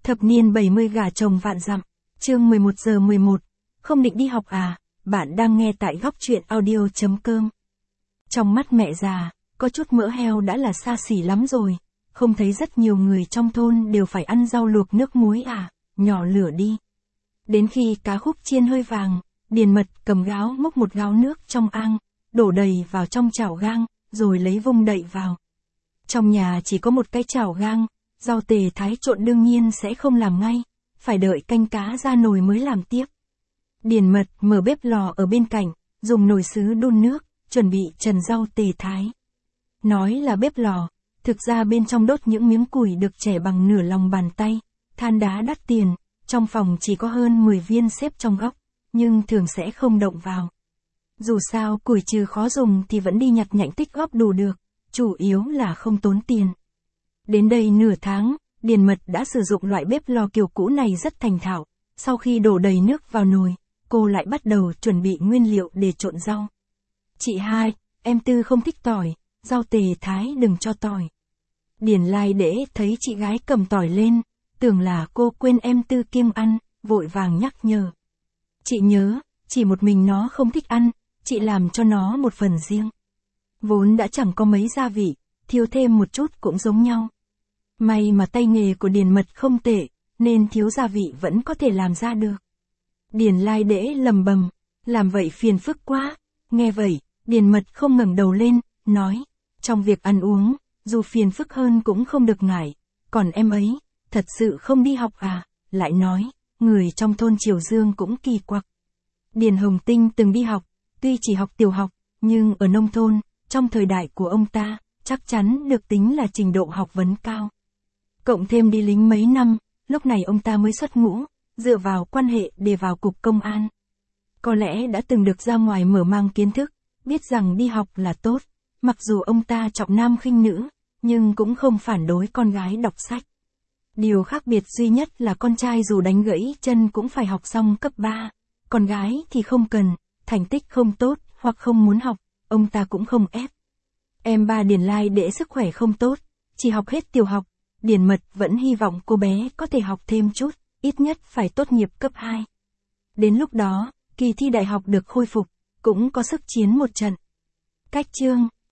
Thập niên 70 gả chồng vạn dặm, chương 11 giờ 11, không định đi học à, bạn đang nghe tại góc truyện audio.com. Trong mắt mẹ già, có chút mỡ heo đã là xa xỉ lắm rồi, không thấy rất nhiều người trong thôn đều phải ăn rau luộc nước muối à, nhỏ lửa đi. Đến khi cá khúc chiên hơi vàng, Điền Mật cầm gáo múc một gáo nước trong ang, đổ đầy vào trong chảo gang, rồi lấy vung đậy vào. Trong nhà chỉ có một cái chảo gang, rau tề thái trộn đương nhiên sẽ không làm ngay, phải đợi canh cá ra nồi mới làm tiếp. Điền Mật mở bếp lò ở bên cạnh, dùng nồi sứ đun nước, chuẩn bị trần rau tề thái. Nói là bếp lò, thực ra bên trong đốt những miếng củi được chẻ bằng nửa lòng bàn tay, than đá đắt tiền, trong phòng chỉ có hơn 10 viên xếp trong góc, nhưng thường sẽ không động vào. Dù sao củi trừ khó dùng thì vẫn đi nhặt nhạnh tích góp đủ được, chủ yếu là không tốn tiền. Đến đây nửa tháng, Điền Mật đã sử dụng loại bếp lò kiểu cũ này rất thành thạo, sau khi đổ đầy nước vào nồi, cô lại bắt đầu chuẩn bị nguyên liệu để trộn rau. Chị hai, em Tư không thích tỏi, rau tề thái đừng cho tỏi. Điền Lai Đễ thấy chị gái cầm tỏi lên, tưởng là cô quên em Tư kiêng ăn, vội vàng nhắc nhở. Chị nhớ, chỉ một mình nó không thích ăn, chị làm cho nó một phần riêng. Vốn đã chẳng có mấy gia vị, thiếu thêm một chút cũng giống nhau. May mà tay nghề của Điền Mật không tệ, nên thiếu gia vị vẫn có thể làm ra được. Điền Lai Đễ lầm bầm, làm vậy phiền phức quá. Nghe vậy, Điền Mật không ngẩng đầu lên, nói, trong việc ăn uống, dù phiền phức hơn cũng không được ngại, còn em ấy, thật sự không đi học à, lại nói, người trong thôn Triều Dương cũng kỳ quặc. Điền Hồng Tinh từng đi học, tuy chỉ học tiểu học, nhưng ở nông thôn, trong thời đại của ông ta, chắc chắn được tính là trình độ học vấn cao. Cộng thêm đi lính mấy năm, lúc này ông ta mới xuất ngũ, dựa vào quan hệ để vào cục công an. Có lẽ đã từng được ra ngoài mở mang kiến thức, biết rằng đi học là tốt, mặc dù ông ta trọng nam khinh nữ, nhưng cũng không phản đối con gái đọc sách. Điều khác biệt duy nhất là con trai dù đánh gãy chân cũng phải học xong cấp 3, con gái thì không cần, thành tích không tốt hoặc không muốn học, ông ta cũng không ép. Em ba Điền Lai Đễ sức khỏe không tốt, chỉ học hết tiểu học, Điền Mật vẫn hy vọng cô bé có thể học thêm chút, ít nhất phải tốt nghiệp cấp 2. Đến lúc đó, kỳ thi đại học được khôi phục, cũng có sức chiến một trận. Cách chương